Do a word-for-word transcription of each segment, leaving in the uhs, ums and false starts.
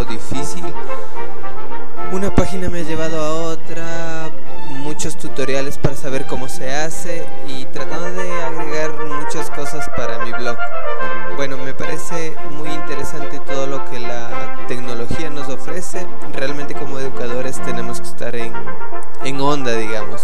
difícil. Una página me ha llevado a otra, muchos tutoriales para saber cómo se hace y tratando de agregar muchas cosas para mi blog. Bueno, me parece muy interesante todo lo que la tecnología nos ofrece. Realmente como educadores tenemos que estar en, en onda, digamos.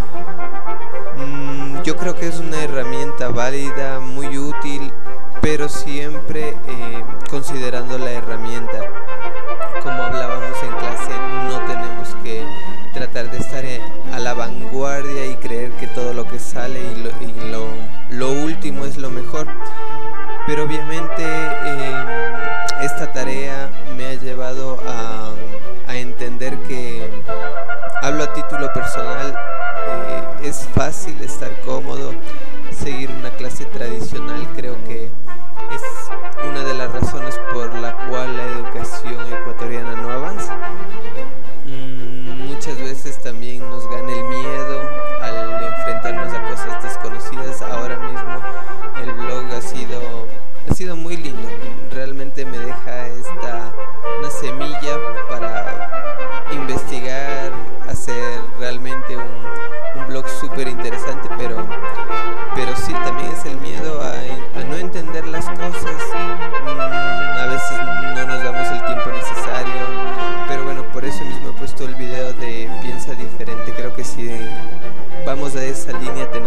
Mm, yo creo que es una herramienta válida, muy útil, pero siempre eh, considerando la herramienta. Como hablábamos en clase, no tenemos que tratar de estar a la vanguardia y creer que todo lo que sale y lo, y lo, lo último es lo mejor. Pero obviamente eh, esta tarea me ha llevado a, a entender que, hablo a título personal, eh, es fácil estar cómodo, seguir una clase tradicional. Creo que es una de las razones por la cual la educación ecuatoriana no avanza. Mm, muchas veces también nos gana el miedo al enfrentarnos a cosas desconocidas. Ahora mismo el blog ha sido, ha sido muy lindo. Realmente me deja esta una semilla para investigar, hacer realmente un, un blog súper interesante, pero pero sí, también es el miedo a, a no entender las cosas. Mm, a veces no nos damos el tiempo necesario, pero bueno, por eso mismo he puesto el video de Piensa Diferente. Creo que si vamos a esa línea tenemos